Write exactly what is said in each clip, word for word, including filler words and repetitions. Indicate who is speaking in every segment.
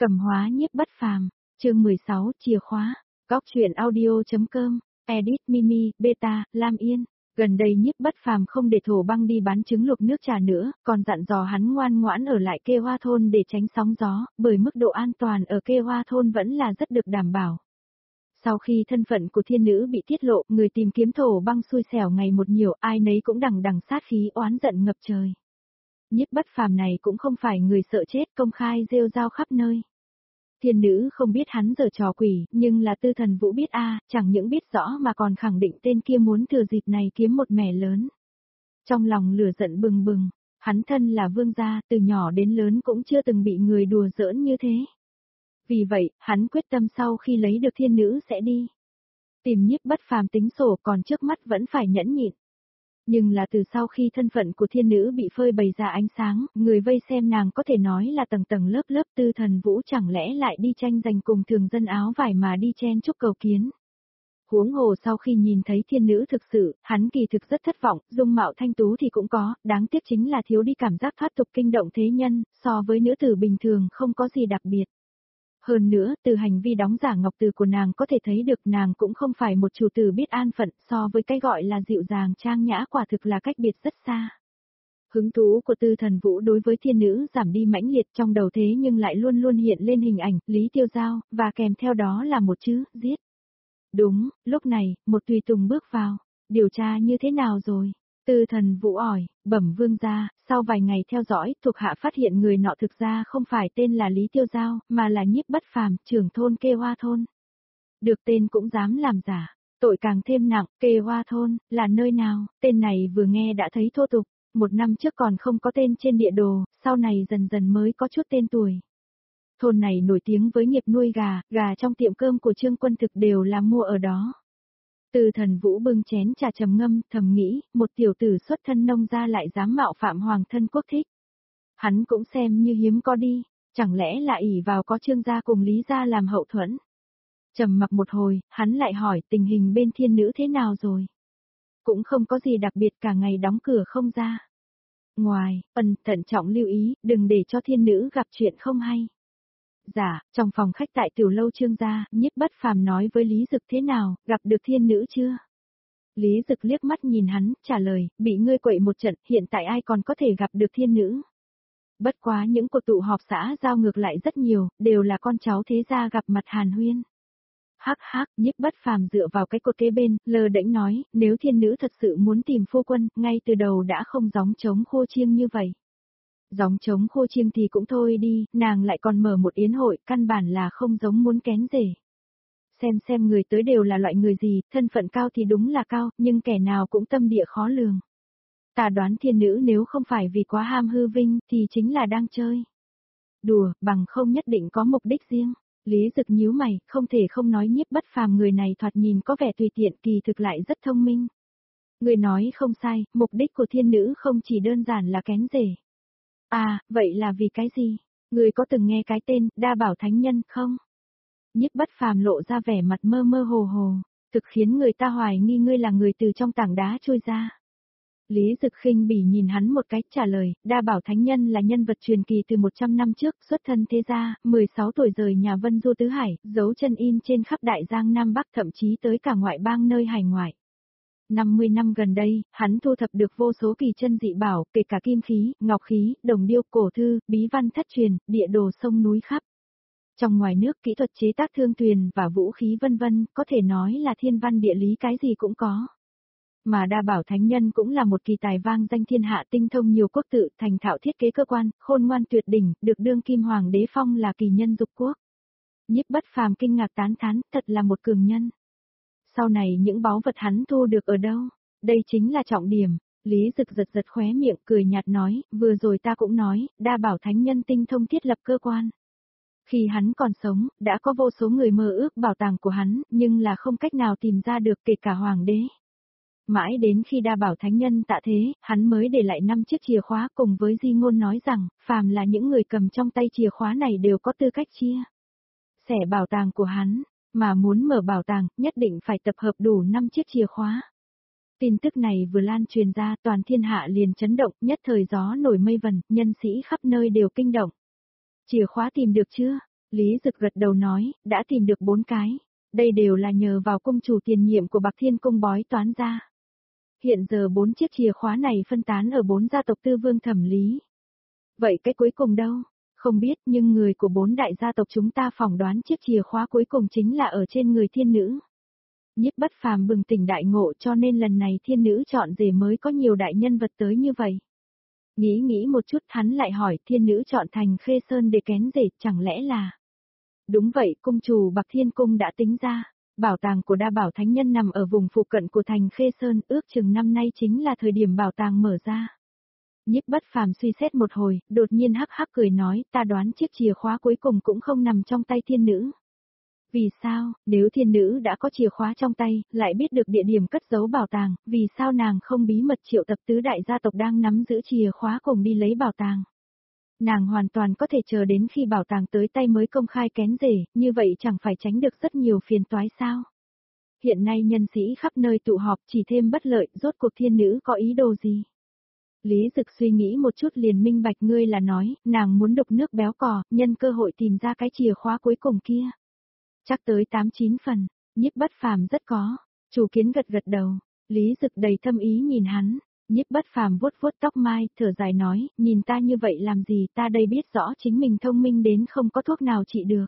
Speaker 1: Cầm hóa nhiếp bất phàm, chương mười sáu, chìa khóa, góc truyện audio.com, edit Mimi, Beta, Lam Yên. Gần đây nhiếp bất phàm không để Thổ Băng đi bán trứng luộc nước trà nữa, còn dặn dò hắn ngoan ngoãn ở lại Kê Hoa Thôn để tránh sóng gió, bởi mức độ an toàn ở Kê Hoa Thôn vẫn là rất được đảm bảo. Sau khi thân phận của thiên nữ bị tiết lộ, người tìm kiếm Thổ Băng xui xẻo ngày một nhiều, ai nấy cũng đằng đằng sát khí oán giận ngập trời. Nhiếp bất phàm này cũng không phải người sợ chết, công khai rêu rao khắp nơi. Thiên nữ không biết hắn giở trò quỷ, nhưng là Tư Thần Vũ biết a, chẳng những biết rõ mà còn khẳng định tên kia muốn thừa dịp này kiếm một mẻ lớn. Trong lòng lửa giận bừng bừng, hắn thân là vương gia, từ nhỏ đến lớn cũng chưa từng bị người đùa giỡn như thế. Vì vậy, hắn quyết tâm sau khi lấy được thiên nữ sẽ đi tìm nhiếp bất phàm tính sổ, còn trước mắt vẫn phải nhẫn nhịn. Nhưng là từ sau khi thân phận của thiên nữ bị phơi bày ra ánh sáng, người vây xem nàng có thể nói là tầng tầng lớp lớp. Tư Thần Vũ chẳng lẽ lại đi tranh giành cùng thường dân áo vải mà đi chen chúc cầu kiến. Huống hồ sau khi nhìn thấy thiên nữ thực sự, hắn kỳ thực rất thất vọng, dung mạo thanh tú thì cũng có, đáng tiếc chính là thiếu đi cảm giác thoát tục kinh động thế nhân, so với nữ tử bình thường không có gì đặc biệt. Hơn nữa, từ hành vi đóng giả ngọc từ của nàng có thể thấy được nàng cũng không phải một chủ tử biết an phận, so với cái gọi là dịu dàng trang nhã quả thực là cách biệt rất xa. Hứng thú của Tư Thần Vũ đối với thiên nữ giảm đi mãnh liệt, trong đầu thế nhưng lại luôn luôn hiện lên hình ảnh Lý Tiêu Giao, và kèm theo đó là một chữ, giết. Đúng, lúc này, một tùy tùng bước vào, điều tra như thế nào rồi? Tư Thần Vũ hỏi, bẩm vương gia, sau vài ngày theo dõi, thuộc hạ phát hiện người nọ thực ra không phải tên là Lý Tiêu Giao, mà là nhiếp bất phàm, trưởng thôn Kê Hoa Thôn. Được tên cũng dám làm giả, tội càng thêm nặng. Kê Hoa Thôn, là nơi nào? Tên này vừa nghe đã thấy thô tục, một năm trước còn không có tên trên địa đồ, sau này dần dần mới có chút tên tuổi. Thôn này nổi tiếng với nghiệp nuôi gà, gà trong tiệm cơm của Trương Quân Thực đều là mua ở đó. Tư Thần Vũ bưng chén trà trầm ngâm, thầm nghĩ, một tiểu tử xuất thân nông gia lại dám mạo phạm hoàng thân quốc thích. Hắn cũng xem như hiếm có đi, chẳng lẽ là ỷ vào có Trương gia cùng Lý gia làm hậu thuẫn. Trầm mặc một hồi, hắn lại hỏi tình hình bên thiên nữ thế nào rồi. Cũng không có gì đặc biệt, cả ngày đóng cửa không ra. Ngoài, ân thận trọng lưu ý, đừng để cho thiên nữ gặp chuyện không hay. Dạ, trong phòng khách tại tiểu lâu Trương gia, nhiếp bất phàm nói với Lý Dực thế nào, gặp được thiên nữ chưa? Lý Dực liếc mắt nhìn hắn, trả lời, bị ngươi quậy một trận, hiện tại ai còn có thể gặp được thiên nữ? Bất quá những cuộc tụ họp xã giao ngược lại rất nhiều, đều là con cháu thế gia gặp mặt hàn huyên. Hắc hắc, nhiếp bất phàm dựa vào cái cột kế bên, lơ đễnh nói, nếu thiên nữ thật sự muốn tìm phu quân, ngay từ đầu đã không gióng trống khô chiêng như vậy. Gióng trống khô chiêng thì cũng thôi đi, nàng lại còn mở một yến hội, căn bản là không giống muốn kén rể. Xem xem người tới đều là loại người gì, thân phận cao thì đúng là cao, nhưng kẻ nào cũng tâm địa khó lường. Ta đoán thiên nữ nếu không phải vì quá ham hư vinh, thì chính là đang chơi đùa, bằng không nhất định có mục đích riêng. Lý Dực nhíu mày, không thể không nói nhiếp bất phàm người này thoạt nhìn có vẻ tùy tiện, kỳ thực lại rất thông minh. Người nói không sai, mục đích của thiên nữ không chỉ đơn giản là kén rể. À, vậy là vì cái gì? Người có từng nghe cái tên, Đa Bảo Thánh Nhân, không? Nhiếp bất phàm lộ ra vẻ mặt mơ mơ hồ hồ, thực khiến người ta hoài nghi ngươi là người từ trong tảng đá trôi ra. Lý Dực khinh bỉ nhìn hắn một cái, trả lời, Đa Bảo Thánh Nhân là nhân vật truyền kỳ từ một trăm năm trước, xuất thân thế gia, mười sáu tuổi rời nhà Vân Du Tứ Hải, dấu chân in trên khắp đại giang Nam Bắc, thậm chí tới cả ngoại bang nơi hải ngoại. năm mươi năm gần đây, hắn thu thập được vô số kỳ chân dị bảo, kể cả kim khí, ngọc khí, đồng điêu, cổ thư, bí văn thất truyền, địa đồ sông núi khắp. Trong ngoài nước kỹ thuật chế tác thương thuyền và vũ khí vân vân, có thể nói là thiên văn địa lý cái gì cũng có. Mà Đa Bảo Thánh Nhân cũng là một kỳ tài vang danh thiên hạ, tinh thông nhiều quốc tự, thành thạo thiết kế cơ quan, khôn ngoan tuyệt đỉnh, được đương kim hoàng đế phong là kỳ nhân dục quốc. Nhiếp bất phàm kinh ngạc tán thán, thật là một cường nhân. Sau này những báu vật hắn thu được ở đâu? Đây chính là trọng điểm. Lý Dực giật giật khóe miệng, cười nhạt nói, vừa rồi ta cũng nói, Đa Bảo Thánh Nhân tinh thông thiết lập cơ quan. Khi hắn còn sống, đã có vô số người mơ ước bảo tàng của hắn, nhưng là không cách nào tìm ra được, kể cả hoàng đế. Mãi đến khi Đa Bảo Thánh Nhân tạ thế, hắn mới để lại năm chiếc chìa khóa, cùng với di ngôn nói rằng, phàm là những người cầm trong tay chìa khóa này đều có tư cách chia sẻ bảo tàng của hắn. Mà muốn mở bảo tàng, nhất định phải tập hợp đủ năm chiếc chìa khóa. Tin tức này vừa lan truyền ra, toàn thiên hạ liền chấn động, nhất thời gió nổi mây vần, nhân sĩ khắp nơi đều kinh động. Chìa khóa tìm được chưa? Lý Dực gật đầu nói, đã tìm được bốn cái. Đây đều là nhờ vào cung chủ tiền nhiệm của Bạc Thiên Cung bói toán ra. Hiện giờ bốn chiếc chìa khóa này phân tán ở bốn gia tộc Tư Vương Thẩm Lý. Vậy cái cuối cùng đâu? Không biết, nhưng người của bốn đại gia tộc chúng ta phỏng đoán chiếc chìa khóa cuối cùng chính là ở trên người thiên nữ. Nhiếp Bất Phàm bừng tỉnh đại ngộ, cho nên lần này thiên nữ chọn rể mới có nhiều đại nhân vật tới như vậy. Nghĩ nghĩ một chút hắn lại hỏi, thiên nữ chọn Thành Khê Sơn để kén rể, chẳng lẽ là... Đúng vậy, cung chủ Bạc Thiên Cung đã tính ra, bảo tàng của đa bảo thánh nhân nằm ở vùng phụ cận của Thành Khê Sơn, ước chừng năm nay chính là thời điểm bảo tàng mở ra. Nhiếp Bất Phàm suy xét một hồi, đột nhiên hắc hắc cười nói, ta đoán chiếc chìa khóa cuối cùng cũng không nằm trong tay thiên nữ. Vì sao, nếu thiên nữ đã có chìa khóa trong tay, lại biết được địa điểm cất giấu bảo tàng, vì sao nàng không bí mật triệu tập tứ đại gia tộc đang nắm giữ chìa khóa cùng đi lấy bảo tàng? Nàng hoàn toàn có thể chờ đến khi bảo tàng tới tay mới công khai kén rể, như vậy chẳng phải tránh được rất nhiều phiền toái sao? Hiện nay nhân sĩ khắp nơi tụ họp chỉ thêm bất lợi, rốt cuộc thiên nữ có ý đồ gì? Lý Dực suy nghĩ một chút liền minh bạch, ngươi là nói, nàng muốn đục nước béo cò, nhân cơ hội tìm ra cái chìa khóa cuối cùng kia. Chắc tới tám chín phần, Nhiếp Bất Phàm rất có. Chủ Kiến gật gật đầu, Lý Dực đầy thâm ý nhìn hắn, Nhiếp Bất Phàm vuốt vuốt tóc mai, thở dài nói, nhìn ta như vậy làm gì, ta đây biết rõ chính mình thông minh đến không có thuốc nào trị được.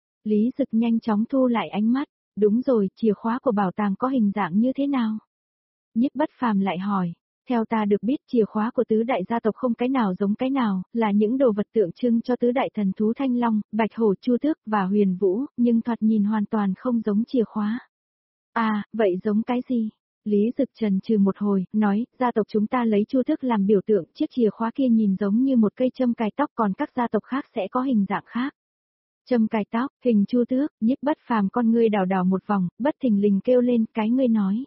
Speaker 1: Lý Dực nhanh chóng thu lại ánh mắt, đúng rồi, chìa khóa của bảo tàng có hình dạng như thế nào? Nhiếp Bất Phàm lại hỏi. Theo ta được biết, chìa khóa của tứ đại gia tộc không cái nào giống cái nào, là những đồ vật tượng trưng cho tứ đại thần thú Thanh Long, Bạch Hổ, Chu Tước và Huyền Vũ, nhưng thoạt nhìn hoàn toàn không giống chìa khóa. À, vậy giống cái gì? Lý Dực trần trừ một hồi, nói, gia tộc chúng ta lấy Chu Tước làm biểu tượng, chiếc chìa khóa kia nhìn giống như một cây châm cài tóc, còn các gia tộc khác sẽ có hình dạng khác. Châm cài tóc, hình Chu Tước, Nhiếp Bất Phàm con ngươi đảo đảo một vòng, bất thình lình kêu lên, cái ngươi nói.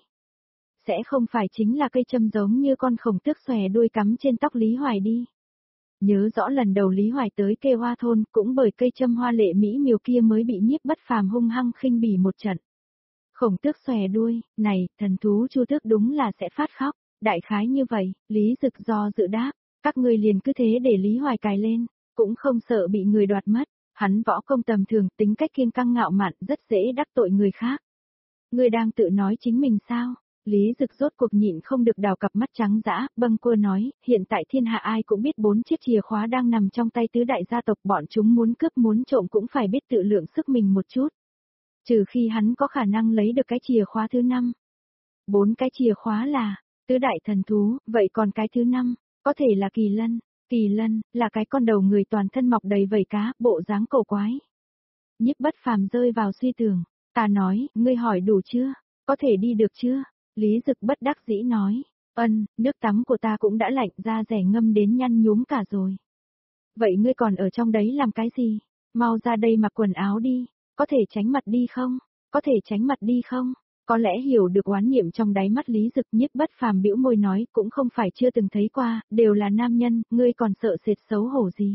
Speaker 1: Sẽ không phải chính là cây châm giống như con khổng tước xòe đuôi cắm trên tóc Lý Hoài đi. Nhớ rõ lần đầu Lý Hoài tới Kê Hoa Thôn, cũng bởi cây châm hoa lệ mỹ miều kia mới bị Nhiếp Bất Phàm hung hăng khinh bỉ một trận. Khổng tước xòe đuôi, này, thần thú Chu Tước đúng là sẽ phát khóc, đại khái như vậy, Lý Dực do dự đáp, các ngươi liền cứ thế để Lý Hoài cài lên, cũng không sợ bị người đoạt mất, hắn võ công tầm thường, tính cách kiêng căng ngạo mạn, rất dễ đắc tội người khác. Ngươi đang tự nói chính mình sao? Lý Dực rốt cuộc nhịn không được đào cặp mắt trắng dã, bâng quơ nói, hiện tại thiên hạ ai cũng biết bốn chiếc chìa khóa đang nằm trong tay tứ đại gia tộc, bọn chúng muốn cướp muốn trộm cũng phải biết tự lượng sức mình một chút. Trừ khi hắn có khả năng lấy được cái chìa khóa thứ năm. Bốn cái chìa khóa là, tứ đại thần thú, vậy còn cái thứ năm, có thể là kỳ lân. Kỳ lân, là cái con đầu người toàn thân mọc đầy vảy cá, bộ dáng cổ quái. Nhiếp Bất Phàm rơi vào suy tưởng, ta nói, ngươi hỏi đủ chưa, có thể đi được chưa? Lý Dực bất đắc dĩ nói, ân, nước tắm của ta cũng đã lạnh, da rẻ ngâm đến nhăn nhúm cả rồi. Vậy ngươi còn ở trong đấy làm cái gì? Mau ra đây mặc quần áo đi, có thể tránh mặt đi không? Có thể tránh mặt đi không? Có lẽ hiểu được oán niệm trong đáy mắt Lý Dực, Nhiếp Bất Phàm bĩu môi nói, cũng không phải chưa từng thấy qua, đều là nam nhân, ngươi còn sợ sệt xấu hổ gì?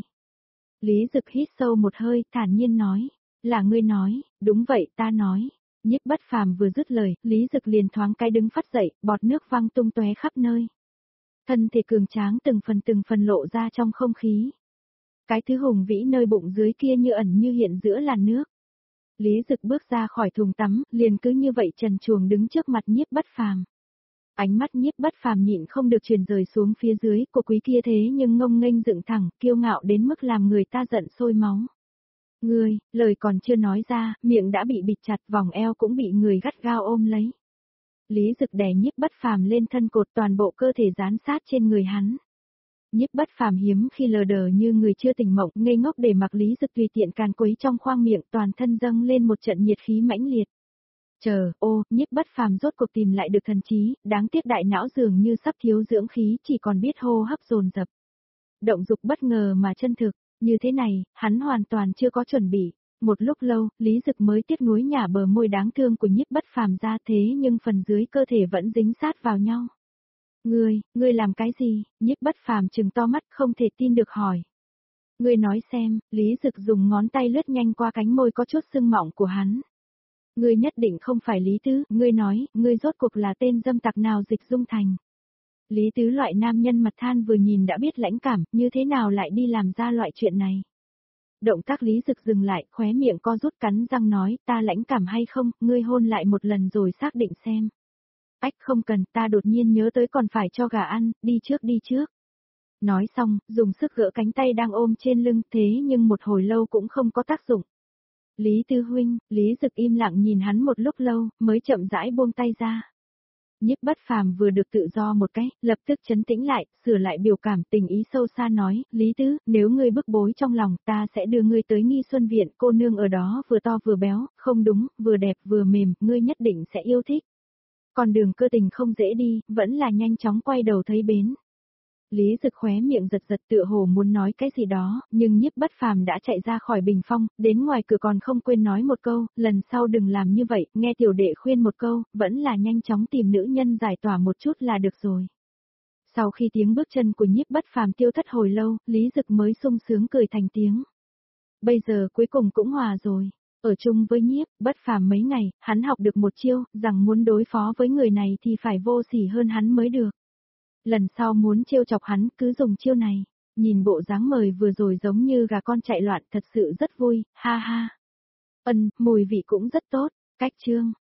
Speaker 1: Lý Dực hít sâu một hơi, thản nhiên nói, là ngươi nói, đúng vậy, ta nói. Nhiếp Bất Phàm vừa dứt lời, Lý Dực liền thoáng cái đứng phát dậy, bọt nước văng tung tóe khắp nơi. Thân thể cường tráng từng phần từng phần lộ ra trong không khí. Cái thứ hùng vĩ nơi bụng dưới kia như ẩn như hiện giữa làn nước. Lý Dực bước ra khỏi thùng tắm, liền cứ như vậy trần truồng đứng trước mặt Nhiếp Bất Phàm. Ánh mắt Nhiếp Bất Phàm nhịn không được truyền rời xuống phía dưới, cô quý kia thế nhưng ngông nghênh dựng thẳng, kiêu ngạo đến mức làm người ta giận sôi máu. Ngươi, lời còn chưa nói ra, miệng đã bị bịt chặt, vòng eo cũng bị người gắt gao ôm lấy. Lý Dực đè Nhiếp Bất Phàm lên thân cột, toàn bộ cơ thể dán sát trên người hắn. Nhiếp Bất Phàm hiếm khi lờ đờ như người chưa tỉnh mộng, ngây ngốc để mặc Lý Dực tùy tiện càn quấy trong khoang miệng, toàn thân dâng lên một trận nhiệt khí mãnh liệt. Chờ, ô, Nhiếp Bất Phàm rốt cuộc tìm lại được thần trí, đáng tiếc đại não dường như sắp thiếu dưỡng khí, chỉ còn biết hô hấp dồn dập. Động dục bất ngờ mà chân thực. Như thế này, hắn hoàn toàn chưa có chuẩn bị. Một lúc lâu, Lý Dực mới tiếc nuối nhả bờ môi đáng thương của Nhiếp Bất Phàm ra, thế nhưng phần dưới cơ thể vẫn dính sát vào nhau. Ngươi, ngươi làm cái gì? Nhiếp Bất Phàm trừng to mắt không thể tin được hỏi. Ngươi nói xem, Lý Dực dùng ngón tay lướt nhanh qua cánh môi có chút sưng mọng của hắn. Ngươi nhất định không phải Lý Tứ, ngươi nói, ngươi rốt cuộc là tên dâm tặc nào Dịch Dung Thành. Lý Tứ loại nam nhân mặt than vừa nhìn đã biết lãnh cảm, như thế nào lại đi làm ra loại chuyện này. động tác Lý Dực dừng lại, khóe miệng co rút cắn răng nói, ta lãnh cảm hay không, ngươi hôn lại một lần rồi xác định xem. Ách không cần, ta đột nhiên nhớ tới còn phải cho gà ăn, đi trước đi trước. Nói xong, dùng sức gỡ cánh tay đang ôm trên lưng, thế nhưng một hồi lâu cũng không có tác dụng. Lý Tư huynh, Lý Dực im lặng nhìn hắn một lúc lâu, mới chậm rãi buông tay ra. Nhiếp Bất Phàm vừa được tự do một cái, lập tức trấn tĩnh lại, sửa lại biểu cảm tình ý sâu xa nói, Lý Tứ, nếu ngươi bức bối trong lòng, ta sẽ đưa ngươi tới Nghi Xuân Viện, cô nương ở đó vừa to vừa béo, không đúng, vừa đẹp vừa mềm, ngươi nhất định sẽ yêu thích. Còn đường cơ tình không dễ đi, vẫn là nhanh chóng quay đầu thấy bến. Lý Dực khóe miệng giật giật tựa hồ muốn nói cái gì đó, nhưng Nhiếp Bất Phàm đã chạy ra khỏi bình phong, đến ngoài cửa còn không quên nói một câu, lần sau đừng làm như vậy, nghe tiểu đệ khuyên một câu, vẫn là nhanh chóng tìm nữ nhân giải tỏa một chút là được rồi. Sau khi tiếng bước chân của Nhiếp Bất Phàm tiêu thất hồi lâu, Lý Dực mới sung sướng cười thành tiếng. Bây giờ cuối cùng cũng hòa rồi. Ở chung với Nhiếp Bất Phàm mấy ngày, hắn học được một chiêu, rằng muốn đối phó với người này thì phải vô sỉ hơn hắn mới được. Lần sau muốn trêu chọc hắn, cứ dùng chiêu này. Nhìn bộ dáng mời vừa rồi giống như gà con chạy loạn, thật sự rất vui, ha ha. Ân, mùi vị cũng rất tốt, cách chương.